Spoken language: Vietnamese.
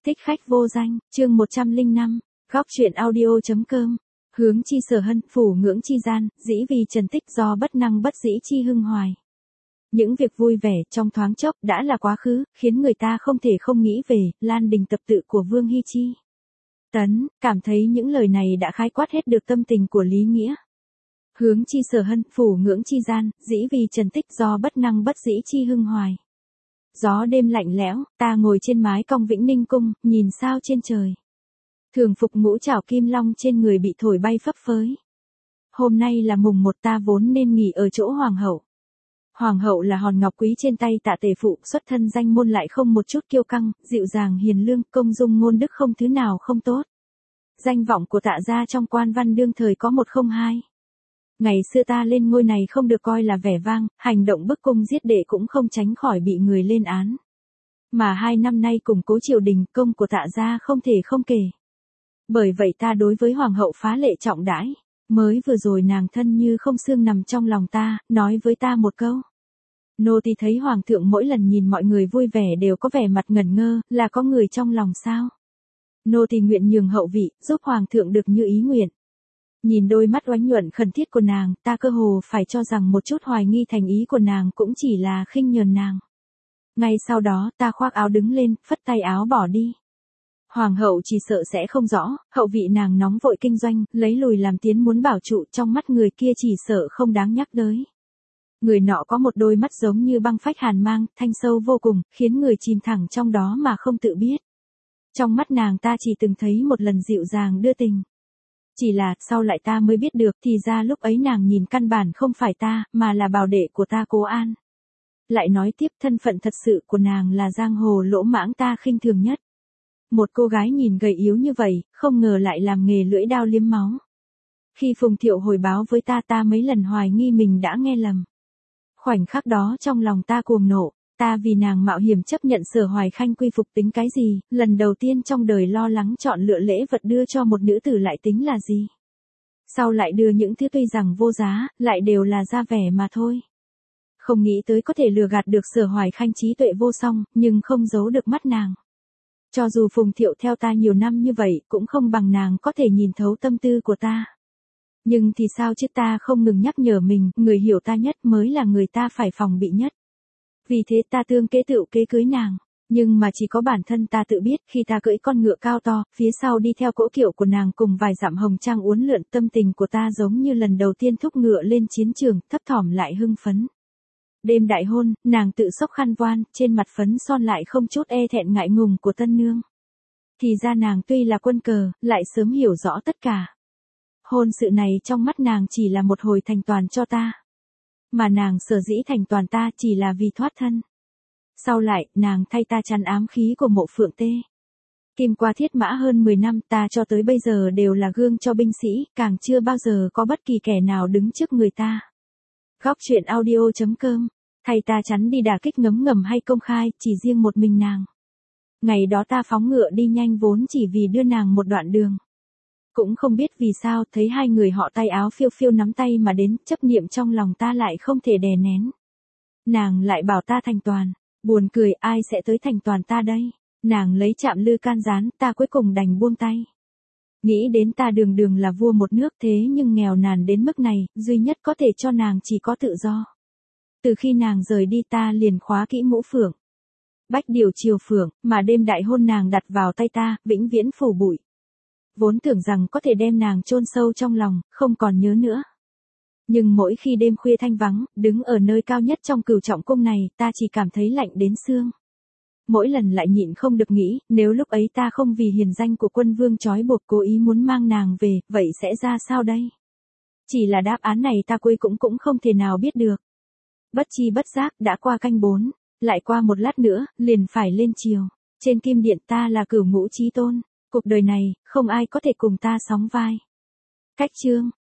Thích khách vô danh, chương 105, góc truyện audio.com. Hướng chi sở hân, phủ ngưỡng chi gian, dĩ vì trần tích do bất năng bất dĩ chi hưng hoài. Những việc vui vẻ trong thoáng chốc đã là quá khứ, khiến người ta không thể không nghĩ về Lan Đình tập tự của Vương Hy Chi. Tấn, cảm thấy những lời này đã khái quát hết được tâm tình của Lý Nghĩa. Hướng chi sở hân, phủ ngưỡng chi gian, dĩ vì trần tích do bất năng bất dĩ chi hưng hoài. Gió đêm lạnh lẽo, ta ngồi trên mái cong Vĩnh Ninh cung, nhìn sao trên trời. Thường phục ngũ trảo kim long trên người bị thổi bay phấp phới. Hôm nay là mùng 1, ta vốn nên nghỉ ở chỗ hoàng hậu. Hoàng hậu là hòn ngọc quý trên tay Tạ tề phụ, xuất thân danh môn lại không một chút kiêu căng, dịu dàng hiền lương, công dung ngôn đức không thứ nào không tốt. Danh vọng của Tạ gia trong quan văn đương thời có một không hai. Ngày xưa ta lên ngôi này không được coi là vẻ vang, hành động bức cung giết đệ cũng không tránh khỏi bị người lên án. Mà 2 năm nay củng cố triều đình, công của Tạ gia không thể không kể. Bởi vậy ta đối với hoàng hậu phá lệ trọng đãi. Mới vừa rồi nàng thân như không xương nằm trong lòng ta, nói với ta một câu. Nô tỳ thấy hoàng thượng mỗi lần nhìn mọi người vui vẻ đều có vẻ mặt ngẩn ngơ, là có người trong lòng sao? Nô tỳ nguyện nhường hậu vị, giúp hoàng thượng được như ý nguyện. Nhìn đôi mắt oánh nhuận khẩn thiết của nàng, ta cơ hồ phải cho rằng một chút hoài nghi thành ý của nàng cũng chỉ là khinh nhờn nàng. Ngay sau đó, ta khoác áo đứng lên, phất tay áo bỏ đi. Hoàng hậu chỉ sợ sẽ không rõ, hậu vị nàng nóng vội kinh doanh, lấy lùi làm tiến muốn bảo trụ, trong mắt người kia chỉ sợ không đáng nhắc tới. Người nọ có một đôi mắt giống như băng phách hàn mang, thanh sâu vô cùng, khiến người chìm thẳng trong đó mà không tự biết. Trong mắt nàng ta chỉ từng thấy một lần dịu dàng đưa tình. Chỉ là, sau lại ta mới biết được, thì ra lúc ấy nàng nhìn căn bản không phải ta, mà là bảo đệ của ta Cố An. Lại nói tiếp, thân phận thật sự của nàng là giang hồ lỗ mãng ta khinh thường nhất. Một cô gái nhìn gầy yếu như vậy, không ngờ lại làm nghề lưỡi dao liếm máu. Khi Phùng Thiệu hồi báo với ta mấy lần hoài nghi mình đã nghe lầm. Khoảnh khắc đó trong lòng ta cuồng nộ, ta vì nàng mạo hiểm chấp nhận Sở Hoài Khanh quy phục tính cái gì, lần đầu tiên trong đời lo lắng chọn lựa lễ vật đưa cho một nữ tử lại tính là gì. Sau lại đưa những thứ tuy rằng vô giá, lại đều là ra vẻ mà thôi. Không nghĩ tới có thể lừa gạt được Sở Hoài Khanh trí tuệ vô song, nhưng không giấu được mắt nàng. Cho dù Phùng Thiệu theo ta nhiều năm như vậy, cũng không bằng nàng có thể nhìn thấu tâm tư của ta. Nhưng thì sao chứ, ta không ngừng nhắc nhở mình, người hiểu ta nhất mới là người ta phải phòng bị nhất. Vì thế ta tương kế tựu kế cưới nàng. Nhưng mà chỉ có bản thân ta tự biết, khi ta cưỡi con ngựa cao to, phía sau đi theo cỗ kiệu của nàng cùng vài dặm hồng trang uốn lượn, tâm tình của ta giống như lần đầu tiên thúc ngựa lên chiến trường, thấp thỏm lại hưng phấn. Đêm đại hôn, nàng tự xốc khăn voan, trên mặt phấn son lại không chút e thẹn ngại ngùng của tân nương. Thì ra nàng tuy là quân cờ, lại sớm hiểu rõ tất cả. Hôn sự này trong mắt nàng chỉ là một hồi thành toàn cho ta. Mà nàng sở dĩ thành toàn ta chỉ là vì thoát thân. Sau lại, nàng thay ta chắn ám khí của Mộ Phượng Tê. Kim qua thiết mã hơn 10 năm, ta cho tới bây giờ đều là gương cho binh sĩ, càng chưa bao giờ có bất kỳ kẻ nào đứng trước người ta. Góc truyện audio.com. Thay ta chắn đi đả kích ngấm ngầm hay công khai, chỉ riêng một mình nàng. Ngày đó ta phóng ngựa đi nhanh vốn chỉ vì đưa nàng một đoạn đường. Cũng không biết vì sao, thấy hai người họ tay áo phiêu phiêu nắm tay mà đến, chấp niệm trong lòng ta lại không thể đè nén. Nàng lại bảo ta thành toàn, buồn cười, ai sẽ tới thành toàn ta đây? Nàng lấy chạm lư can gián, ta cuối cùng đành buông tay. Nghĩ đến ta đường đường là vua một nước thế nhưng nghèo nàn đến mức này, duy nhất có thể cho nàng chỉ có tự do. Từ khi nàng rời đi ta liền khóa kỹ mũ phượng. Bách điều triều phượng, mà đêm đại hôn nàng đặt vào tay ta, vĩnh viễn phủ bụi. Vốn tưởng rằng có thể đem nàng chôn sâu trong lòng, không còn nhớ nữa. Nhưng mỗi khi đêm khuya thanh vắng, đứng ở nơi cao nhất trong Cửu Trọng cung này, ta chỉ cảm thấy lạnh đến xương. Mỗi lần lại nhịn không được nghĩ, nếu lúc ấy ta không vì hiền danh của quân vương trói buộc cố ý muốn mang nàng về, vậy sẽ ra sao đây? Chỉ là đáp án này ta cuối cũng không thể nào biết được. Bất chi bất giác, đã qua canh 4, lại qua một lát nữa, liền phải lên chiều. Trên kim điện ta là Cửu Ngũ Chí Tôn, cuộc đời này, không ai có thể cùng ta sóng vai. Cách chương.